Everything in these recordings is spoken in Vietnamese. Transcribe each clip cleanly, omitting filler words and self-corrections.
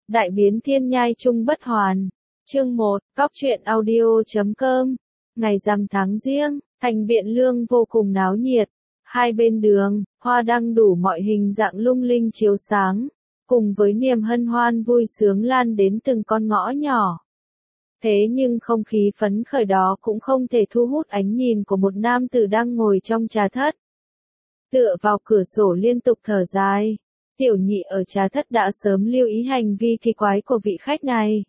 Đại biến thiên nhai chung bất hoàn. Chương 1, Cóc truyện audio.com. Ngày rằm tháng Giêng, thành Biện Lương vô cùng náo nhiệt. Hai bên đường, hoa đăng đủ mọi hình dạng lung linh chiếu sáng, cùng với niềm hân hoan vui sướng lan đến từng con ngõ nhỏ. Thế nhưng không khí phấn khởi đó cũng không thể thu hút ánh nhìn của một nam tử đang ngồi trong trà thất. Tựa vào cửa sổ liên tục thở dài, Tiểu Nhị ở trà thất đã sớm lưu ý hành vi kỳ quái của vị khách này,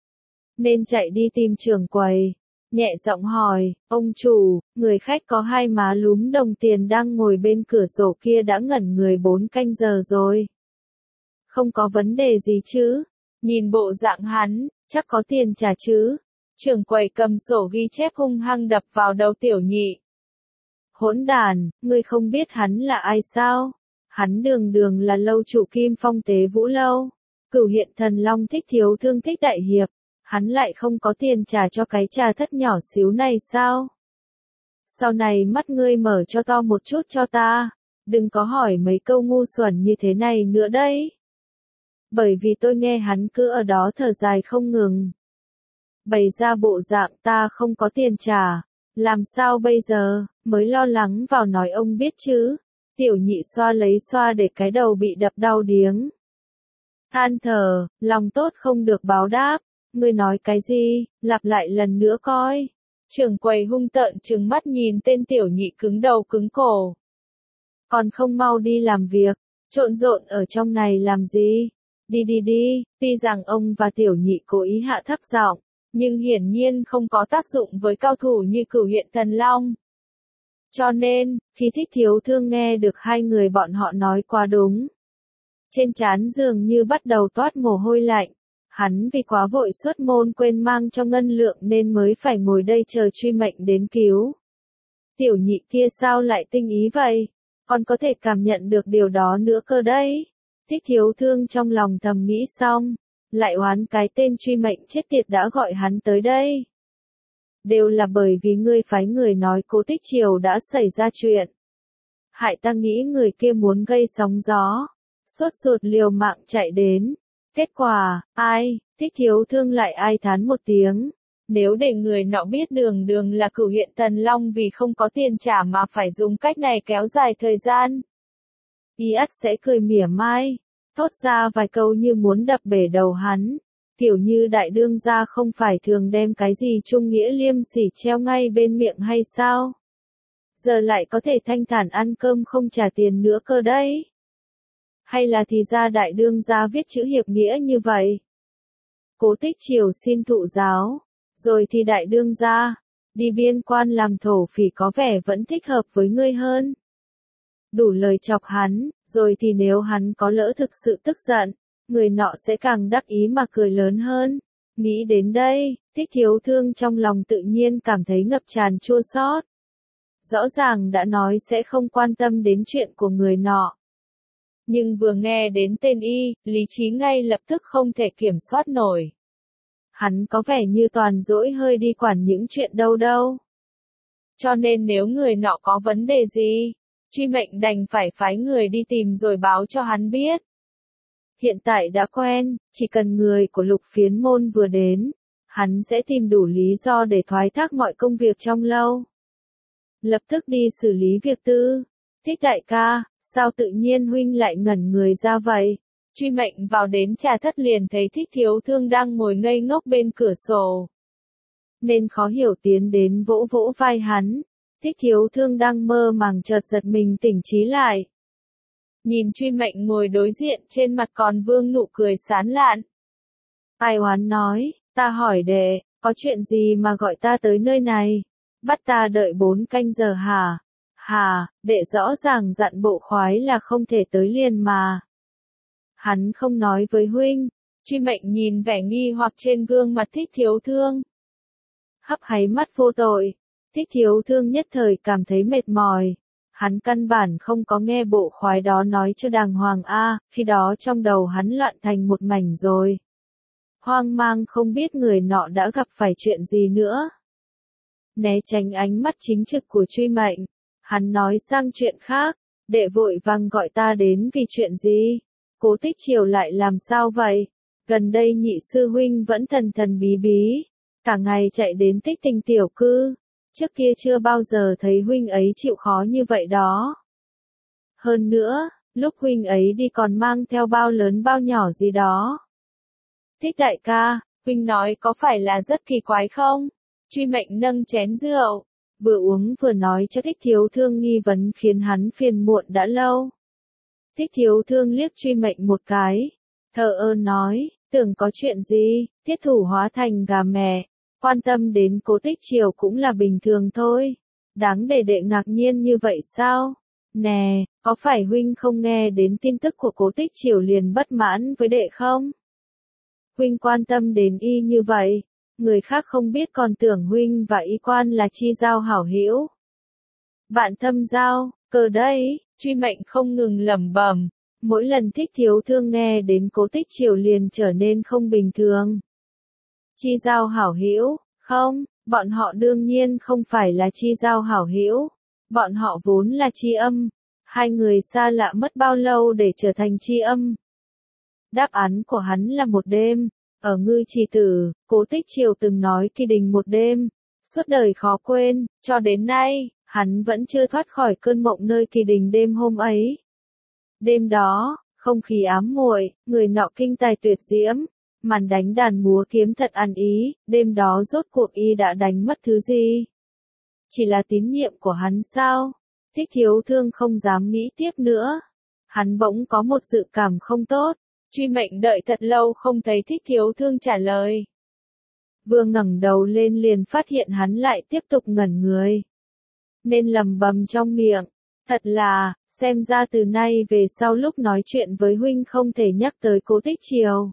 nên chạy đi tìm trưởng quầy, nhẹ giọng hỏi, ông chủ, người khách có hai má lúm đồng tiền đang ngồi bên cửa sổ kia đã ngẩn người 4 canh giờ rồi. Không có vấn đề gì chứ? Nhìn bộ dạng hắn, chắc có tiền trả chứ? Trưởng quầy cầm sổ ghi chép hung hăng đập vào đầu Tiểu Nhị. Hỗn đàn, ngươi không biết hắn là ai sao? Hắn đường đường là lâu chủ Kim Phong Tế Vũ Lâu, Cửu Hiện Thần Long Thích Thiếu Thương Thích Đại Hiệp, hắn lại không có tiền trả cho cái trà thất nhỏ xíu này sao? Sau này mắt ngươi mở cho to một chút cho ta, đừng có hỏi mấy câu ngu xuẩn như thế này nữa đấy. Bởi vì tôi nghe hắn cứ ở đó thở dài không ngừng, bày ra bộ dạng ta không có tiền trả, làm sao bây giờ, mới lo lắng vào nói ông biết chứ. Tiểu Nhị xoa lấy xoa để cái đầu bị đập đau điếng. Than thở, lòng tốt không được báo đáp, ngươi nói cái gì, lặp lại lần nữa coi. Trưởng quầy hung tợn trừng mắt nhìn tên Tiểu Nhị cứng đầu cứng cổ. Còn không mau đi làm việc, trộn rộn ở trong này làm gì? Đi đi đi, tuy rằng ông và Tiểu Nhị cố ý hạ thấp giọng, nhưng hiển nhiên không có tác dụng với cao thủ như Cửu Hiện Thần Long. Cho nên, khi Thích Thiếu Thương nghe được hai người bọn họ nói quá đúng, trên trán dường như bắt đầu toát mồ hôi lạnh. Hắn vì quá vội xuất môn quên mang cho ngân lượng nên mới phải ngồi đây chờ truy mệnh đến cứu. Tiểu Nhị kia sao lại tinh ý vậy? Còn có thể cảm nhận được điều đó nữa cơ đấy. Thích Thiếu Thương trong lòng thầm nghĩ xong, lại oán cái tên truy mệnh chết tiệt đã gọi hắn tới đây. Đều là bởi vì ngươi phái người nói Cố Tích Triều đã xảy ra chuyện. Hại ta nghĩ người kia muốn gây sóng gió, sốt ruột liều mạng chạy đến. Kết quả, ai, Thích Thiếu Thương lại ai thán một tiếng. Nếu để người nọ biết đường đường là Cửu Hiện Thần Long vì không có tiền trả mà phải dùng cách này kéo dài thời gian, y ắt sẽ cười mỉa mai, thốt ra vài câu như muốn đập bể đầu hắn. Kiểu như đại đương gia không phải thường đem cái gì trung nghĩa liêm sỉ treo ngay bên miệng hay sao? Giờ lại có thể thanh thản ăn cơm không trả tiền nữa cơ đấy. Hay là thì ra đại đương gia viết chữ hiệp nghĩa như vậy? Cố Tích Triều xin thụ giáo, rồi thì đại đương gia, đi biên quan làm thổ phỉ có vẻ vẫn thích hợp với ngươi hơn. Đủ lời chọc hắn, rồi thì nếu hắn có lỡ thực sự tức giận, người nọ sẽ càng đắc ý mà cười lớn hơn. Nghĩ đến đây, Thích Thiếu Thương trong lòng tự nhiên cảm thấy ngập tràn chua xót. Rõ ràng đã nói sẽ không quan tâm đến chuyện của người nọ, nhưng vừa nghe đến tên y, lý trí ngay lập tức không thể kiểm soát nổi. Hắn có vẻ như toàn dỗi hơi đi quản những chuyện đâu đâu. Cho nên nếu người nọ có vấn đề gì, truy mệnh đành phải phái người đi tìm rồi báo cho hắn biết. Hiện tại đã quen, chỉ cần người của Lục Phiến Môn vừa đến, hắn sẽ tìm đủ lý do để thoái thác mọi công việc trong lâu. Lập tức đi xử lý việc tư. Thích đại ca, sao tự nhiên huynh lại ngẩn người ra vậy? Truy mệnh vào đến trà thất liền thấy Thích Thiếu Thương đang ngồi ngây ngốc bên cửa sổ, nên khó hiểu tiến đến vỗ vỗ vai hắn. Thích Thiếu Thương đang mơ màng chợt giật mình tỉnh trí lại. Nhìn truy mệnh ngồi đối diện trên mặt còn vương nụ cười sán lạn. Ai oán nói, ta hỏi đệ, có chuyện gì mà gọi ta tới nơi này? Bắt ta đợi 4 canh giờ hả? Hà, đệ rõ ràng dặn bộ khoái là không thể tới liền mà. Hắn không nói với huynh. Truy mệnh nhìn vẻ nghi hoặc trên gương mặt Thích Thiếu Thương, hấp háy mắt vô tội. Thích Thiếu Thương nhất thời cảm thấy mệt mỏi. Hắn căn bản không có nghe bộ khoái đó nói cho đàng hoàng khi đó trong đầu hắn loạn thành một mảnh rồi. Hoang mang không biết người nọ đã gặp phải chuyện gì nữa. Né tránh ánh mắt chính trực của truy mệnh, hắn nói sang chuyện khác, đệ vội vàng gọi ta đến vì chuyện gì? Cố Tích Triều lại làm sao vậy? Gần đây nhị sư huynh vẫn thần thần bí bí, cả ngày chạy đến Tích Tình tiểu cư, trước kia chưa bao giờ thấy huynh ấy chịu khó như vậy đó. Hơn nữa, lúc huynh ấy đi còn mang theo bao lớn bao nhỏ gì đó. Thích đại ca, huynh nói có phải là rất kỳ quái không? Truy Mệnh nâng chén rượu, vừa uống vừa nói cho Thích Thiếu Thương nghi vấn khiến hắn phiền muộn đã lâu. Thích Thiếu Thương liếc Truy Mệnh một cái, thờ ơ nói, tưởng có chuyện gì, thiết thủ hóa thành gà mẹ, quan tâm đến Cố Tích Triều cũng là bình thường thôi. Đáng để đệ ngạc nhiên như vậy sao? Nè, có phải huynh không nghe đến tin tức của Cố Tích Triều liền bất mãn với đệ không? Huynh quan tâm đến y như vậy, người khác không biết còn tưởng huynh và y quan là chi giao hảo hữu. Bạn thâm giao, cờ đây, Truy Mệnh không ngừng lẩm bẩm, mỗi lần Thích Thiếu Thương nghe đến Cố Tích Triều liền trở nên không bình thường. Chi giao hảo hữu, không, bọn họ đương nhiên không phải là chi giao hảo hữu, bọn họ vốn là chi âm, hai người xa lạ mất bao lâu để trở thành chi âm. Đáp án của hắn là một đêm, ở Ngư Trì Tử, Cố Tích Triều từng nói Kỳ Đình một đêm, suốt đời khó quên, cho đến nay, hắn vẫn chưa thoát khỏi cơn mộng nơi Kỳ Đình đêm hôm ấy. Đêm đó, không khí ám muội, người nọ kinh tài tuyệt diễm, màn đánh đàn múa kiếm thật ăn ý, đêm đó rốt cuộc y đã đánh mất thứ gì? Chỉ là tín nhiệm của hắn sao? Thích Thiếu Thương không dám nghĩ tiếp nữa. Hắn bỗng có một dự cảm không tốt. Truy Mệnh đợi thật lâu không thấy Thích Thiếu Thương trả lời. Vừa ngẩng đầu lên liền phát hiện hắn lại tiếp tục ngẩn người. Nên lẩm bẩm trong miệng, thật là, xem ra từ nay về sau lúc nói chuyện với huynh không thể nhắc tới Cố Tích Triều.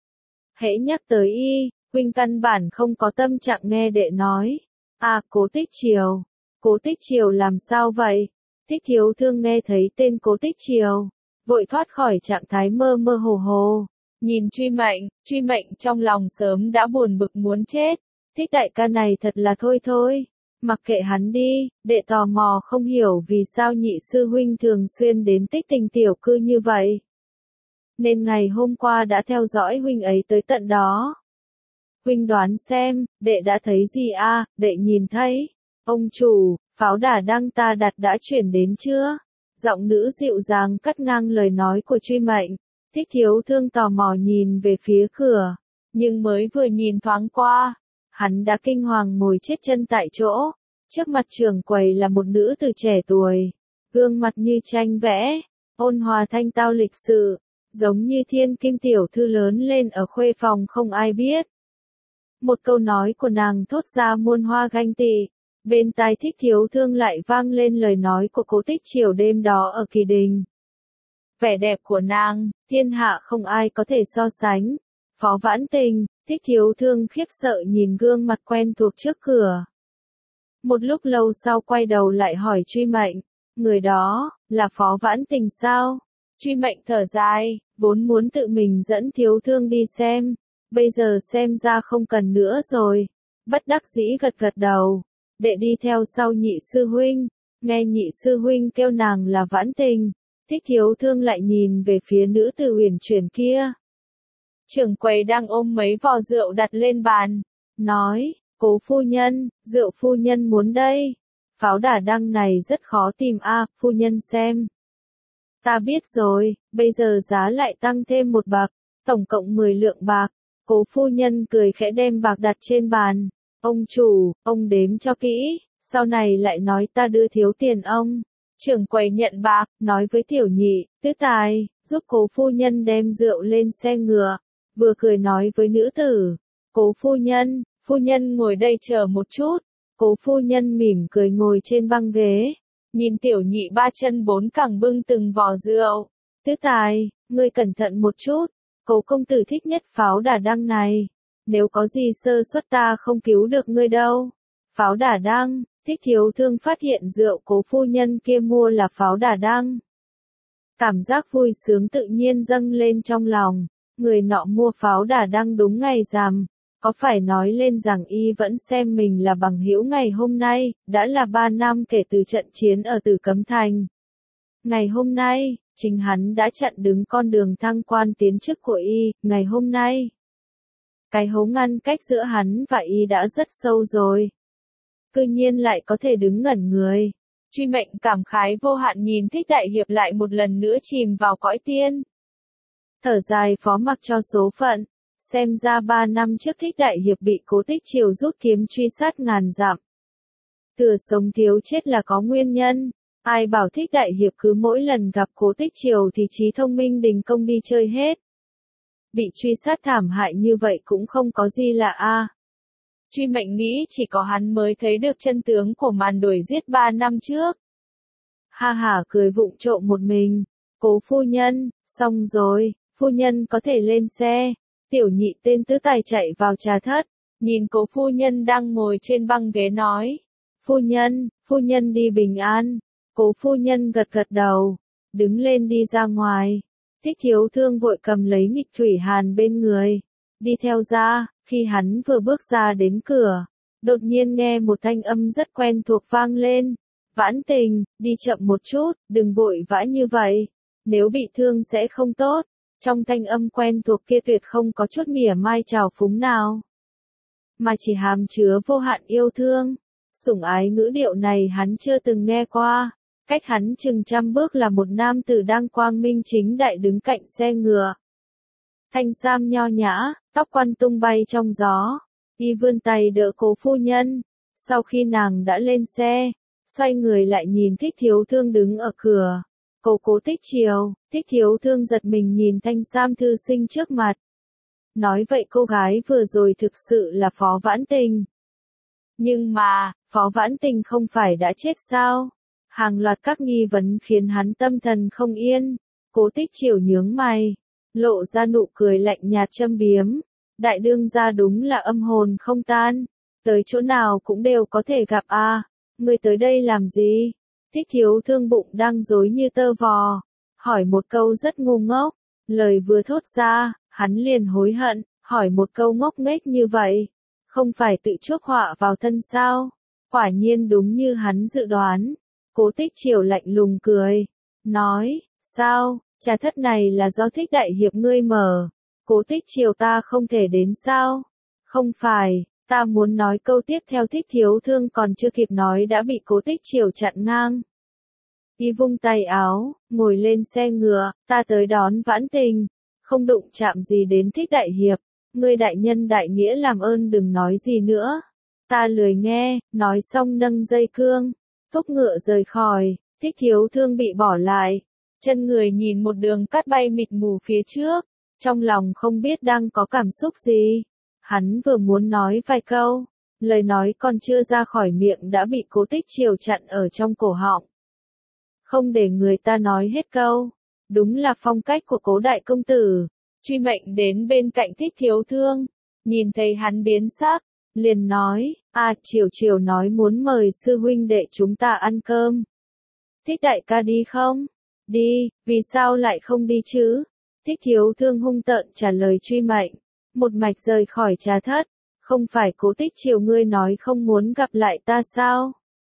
Hễ nhắc tới y, huynh căn bản không có tâm trạng nghe đệ nói. À, Cố Tích Triều. Cố Tích Triều làm sao vậy? Thích Thiếu Thương nghe thấy tên Cố Tích Triều, vội thoát khỏi trạng thái mơ mơ hồ hồ. Nhìn Truy Mệnh trong lòng sớm đã buồn bực muốn chết. Thích đại ca này thật là thôi, mặc kệ hắn đi, đệ tò mò không hiểu vì sao nhị sư huynh thường xuyên đến Tích Tình tiểu cư như vậy. Nên ngày hôm qua đã theo dõi huynh ấy tới tận đó. Huynh đoán xem, đệ đã thấy gì a? Đệ nhìn thấy. Ông chủ, pháo đả đăng ta đặt đã chuyển đến chưa? Giọng nữ dịu dàng cắt ngang lời nói của Truy Mệnh. Thích Thiếu Thương tò mò nhìn về phía cửa, nhưng mới vừa nhìn thoáng qua, hắn đã kinh hoàng ngồi chết chân tại chỗ. Trước mặt trưởng quầy là một nữ từ trẻ tuổi, gương mặt như tranh vẽ, ôn hòa thanh tao lịch sự, giống như thiên kim tiểu thư lớn lên ở khuê phòng không ai biết. Một câu nói của nàng thốt ra muôn hoa ganh tị, bên tai Thích Thiếu Thương lại vang lên lời nói của Cố Tích Triều đêm đó ở Kỳ Đình. Vẻ đẹp của nàng, thiên hạ không ai có thể so sánh. Phó Vãn Tình, Thích Thiếu Thương khiếp sợ nhìn gương mặt quen thuộc trước cửa. Một lúc lâu sau quay đầu lại hỏi Truy Mệnh, người đó, là Phó Vãn Tình sao? Truy Mệnh thở dài, vốn muốn tự mình dẫn Thiếu Thương đi xem, bây giờ xem ra không cần nữa rồi. Bất đắc dĩ gật gật đầu, đệ đi theo sau nhị sư huynh, nghe nhị sư huynh kêu nàng là Vãn Tình. Thích Thiếu Thương lại nhìn về phía nữ tử uyển chuyển kia. Trưởng quầy đang ôm mấy vò rượu đặt lên bàn, nói, Cố phu nhân, rượu phu nhân muốn đây. Pháo đả đăng này rất khó tìm a, phu nhân xem. Ta biết rồi, bây giờ giá lại tăng thêm một bạc, tổng cộng 10 lượng bạc. Cố phu nhân cười khẽ đem bạc đặt trên bàn. Ông chủ, ông đếm cho kỹ, sau này lại nói ta đưa thiếu tiền ông. Trưởng quầy nhận bạc, nói với tiểu nhị, tứ tài, giúp cố phu nhân đem rượu lên xe ngựa, vừa cười nói với nữ tử, Cố phu nhân ngồi đây chờ một chút. Cố phu nhân mỉm cười ngồi trên băng ghế, nhìn tiểu nhị ba chân bốn cẳng bưng từng vò rượu. Tứ tài, ngươi cẩn thận một chút, Cố công tử thích nhất pháo đả đăng này, nếu có gì sơ suất ta không cứu được ngươi đâu. Pháo đả đăng. Thích Thiếu Thương phát hiện rượu Cố phu nhân kia mua là pháo đả đăng. Cảm giác vui sướng tự nhiên dâng lên trong lòng, người nọ mua pháo đả đăng đúng ngày rằm, có phải nói lên rằng y vẫn xem mình là bằng hữu ngày hôm nay, đã là 3 năm kể từ trận chiến ở Tử Cấm Thành. Ngày hôm nay, chính hắn đã chặn đứng con đường thăng quan tiến chức của y, ngày hôm nay. Cái hố ngăn cách giữa hắn và y đã rất sâu rồi. Cư nhiên lại có thể đứng ngẩn người. Truy Mệnh cảm khái vô hạn nhìn Thích Đại Hiệp lại một lần nữa chìm vào cõi tiên. Thở dài phó mặc cho số phận. Xem ra 3 năm trước Thích Đại Hiệp bị Cố Tích Triều rút kiếm truy sát ngàn dặm. Thừa sống thiếu chết là có nguyên nhân. Ai bảo Thích Đại Hiệp cứ mỗi lần gặp Cố Tích Triều thì trí thông minh đình công đi chơi hết. Bị truy sát thảm hại như vậy cũng không có gì lạ a. Truy Mệnh nghĩ chỉ có hắn mới thấy được chân tướng của màn đuổi giết 3 năm trước. Ha hả cười vụng trộm một mình. Cố phu nhân, xong rồi, phu nhân có thể lên xe. Tiểu nhị tên tứ tài chạy vào trà thất, nhìn Cố phu nhân đang ngồi trên băng ghế nói. Phu nhân đi bình an. Cố phu nhân gật gật đầu, đứng lên đi ra ngoài. Thích Thiếu Thương vội cầm lấy nghịch thủy hàn bên người, đi theo ra. Khi hắn vừa bước ra đến cửa, đột nhiên nghe một thanh âm rất quen thuộc vang lên. Vãn Tình, đi chậm một chút, đừng vội vã như vậy. Nếu bị thương sẽ không tốt. Trong thanh âm quen thuộc kia tuyệt không có chút mỉa mai trào phúng nào, mà chỉ hàm chứa vô hạn yêu thương. Sủng ái ngữ điệu này hắn chưa từng nghe qua. Cách hắn chừng 100 bước là một nam tử đang quang minh chính đại đứng cạnh xe ngựa. Thanh sam nho nhã, tóc quăn tung bay trong gió. Y vươn tay đỡ Cố phu nhân. Sau khi nàng đã lên xe, xoay người lại nhìn Thích Thiếu Thương đứng ở cửa. Cố Tích Triều. Thích Thiếu Thương giật mình nhìn thanh sam thư sinh trước mặt. Nói vậy cô gái vừa rồi thực sự là Phó Vãn Tình. Nhưng mà, Phó Vãn Tình không phải đã chết sao? Hàng loạt các nghi vấn khiến hắn tâm thần không yên. Cố Tích Triều nhướng mày, lộ ra nụ cười lạnh nhạt châm biếm. Đại đương gia đúng là âm hồn không tan. Tới chỗ nào cũng đều có thể gặp a. Ngươi tới đây làm gì? Thích Thiếu Thương bụng đang rối như tơ vò, hỏi một câu rất ngu ngốc. Lời vừa thốt ra, hắn liền hối hận, hỏi một câu ngốc nghếch như vậy. Không phải tự chuốc họa vào thân sao? Quả nhiên đúng như hắn dự đoán. Cố Tích Triều lạnh lùng cười, nói, sao, trà thất này là do Thích Đại Hiệp ngươi mở. Cố Tích Triều ta không thể đến sao? Không phải, ta muốn nói câu tiếp theo. Thích Thiếu Thương còn chưa kịp nói đã bị Cố Tích Triều chặn ngang. Y vung tay áo, ngồi lên xe ngựa, ta tới đón Vãn Tình, không đụng chạm gì đến Thích Đại Hiệp. Ngươi đại nhân đại nghĩa làm ơn đừng nói gì nữa. Ta lười nghe. Nói xong nâng dây cương, thúc ngựa rời khỏi. Thích Thiếu Thương bị bỏ lại, chân người nhìn một đường cát bay mịt mù phía trước, trong lòng không biết đang có cảm xúc gì. Hắn vừa muốn nói vài câu, lời nói còn chưa ra khỏi miệng đã bị Cố Tích Triều chặn ở trong cổ họng. Không để người ta nói hết câu. Đúng là phong cách của Cố đại công tử. Truy Mệnh đến bên cạnh Thích Thiếu Thương, nhìn thấy hắn biến sắc, liền nói, Triều nói muốn mời sư huynh đệ chúng ta ăn cơm. Thích đại ca đi không? Đi, vì sao lại không đi chứ? Thích Thiếu Thương hung tợn trả lời Truy Mệnh, một mạch rời khỏi trà thất. Không phải Cố Tích Triều ngươi nói không muốn gặp lại ta sao?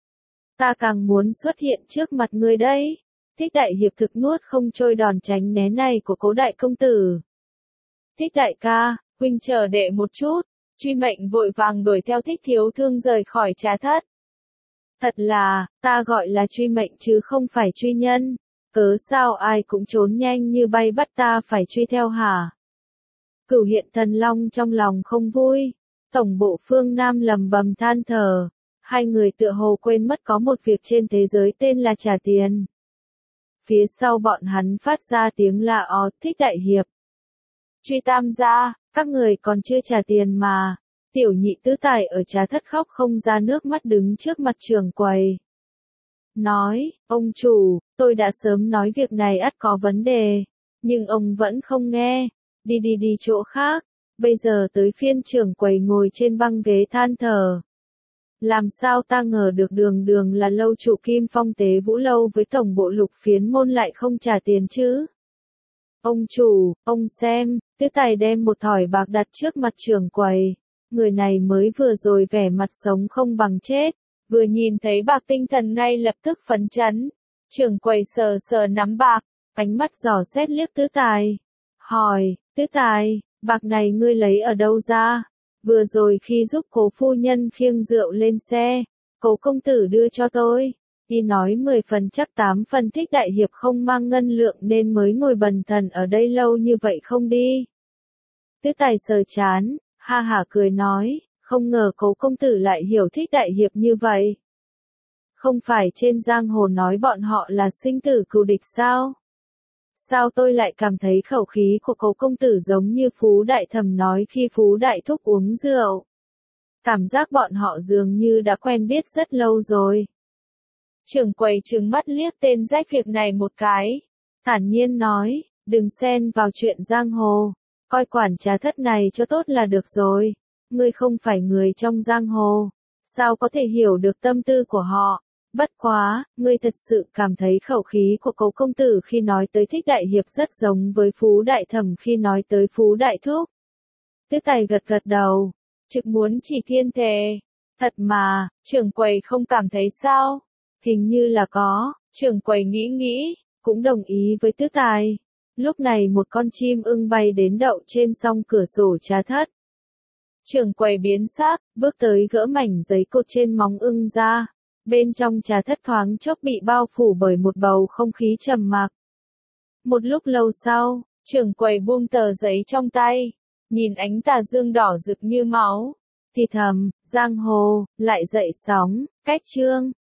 Ta càng muốn xuất hiện trước mặt ngươi đây. Thích Đại Hiệp thực nuốt không trôi đòn tránh né này của Cố đại công tử. Thích đại ca, huynh chờ đệ một chút. Truy Mệnh vội vàng đuổi theo Thích Thiếu Thương rời khỏi trà thất. Thật là, ta gọi là Truy Mệnh chứ không phải truy nhân. Cớ sao ai cũng trốn nhanh như bay bắt ta phải truy theo hả? Cửu Hiện Thần Long trong lòng không vui. Tổng bộ phương Nam lầm bầm than thở. Hai người tựa hồ quên mất có một việc trên thế giới tên là trả tiền. Phía sau bọn hắn phát ra tiếng la ó. Thích Đại Hiệp, Truy Tam gia, các người còn chưa trả tiền mà. Tiểu nhị tứ tài ở trà thất khóc không ra nước mắt đứng trước mặt trưởng quầy. Nói, ông chủ, tôi đã sớm nói việc này ắt có vấn đề. Nhưng ông vẫn không nghe. Đi chỗ khác. Bây giờ tới phiên trưởng quầy ngồi trên băng ghế than thở. Làm sao ta ngờ được đường là lâu chủ Kim Phong Tế Vũ Lâu với tổng bộ Lục Phiến Môn lại không trả tiền chứ? Ông chủ, ông xem, tứ tài đem một thỏi bạc đặt trước mặt trưởng quầy. Người này mới vừa rồi vẻ mặt sống không bằng chết, vừa nhìn thấy bạc tinh thần ngay lập tức phấn chấn. Trưởng quầy sờ nắm bạc, Ánh mắt dò xét liếc Tứ Tài. Hỏi, Tứ Tài, bạc này ngươi lấy ở đâu ra? Vừa rồi khi giúp Cố phu nhân khiêng rượu lên xe, Cố công tử đưa cho tôi. Y nói 10 phần chắc 8 phần Thích đại hiệp không mang ngân lượng nên mới ngồi bần thần ở đây lâu như vậy không đi. Tứ Tài sờ chán, ha hả cười nói, không ngờ Cố công tử lại hiểu Thích đại hiệp như vậy. Không phải trên giang hồ nói bọn họ là sinh tử cừu địch sao? Sao tôi lại cảm thấy khẩu khí của Cố công tử giống như Phú Đại Thẩm nói khi Phú Đại Thúc uống rượu. Cảm giác bọn họ dường như đã quen biết rất lâu rồi. Trưởng quầy trừng mắt liếc tên rách việc này một cái. Thản nhiên nói, đừng xen vào chuyện giang hồ. Coi quản trà thất này cho tốt là được rồi. Ngươi không phải người trong giang hồ. Sao có thể hiểu được tâm tư của họ? Bất quá, ngươi thật sự cảm thấy khẩu khí của Cố công tử khi nói tới Thích đại hiệp rất giống với Phú Đại Thẩm khi nói tới Phú Đại Thúc. Tứ Tài gật gật đầu. Trực muốn chỉ thiên thề. Thật mà, trưởng quầy không cảm thấy sao? Hình như là có. Trưởng quầy nghĩ, cũng đồng ý với Tứ Tài. Lúc này một con chim ưng bay đến đậu trên song cửa sổ trà thất. Trưởng quầy biến sắc, bước tới gỡ mảnh giấy cột trên móng ưng ra. Bên trong trà thất thoáng chốc bị bao phủ bởi một bầu không khí trầm mặc. Một lúc lâu sau, trưởng quầy buông tờ giấy trong tay, nhìn ánh tà dương đỏ rực như máu, thì thầm, giang hồ, lại dậy sóng, cách chương.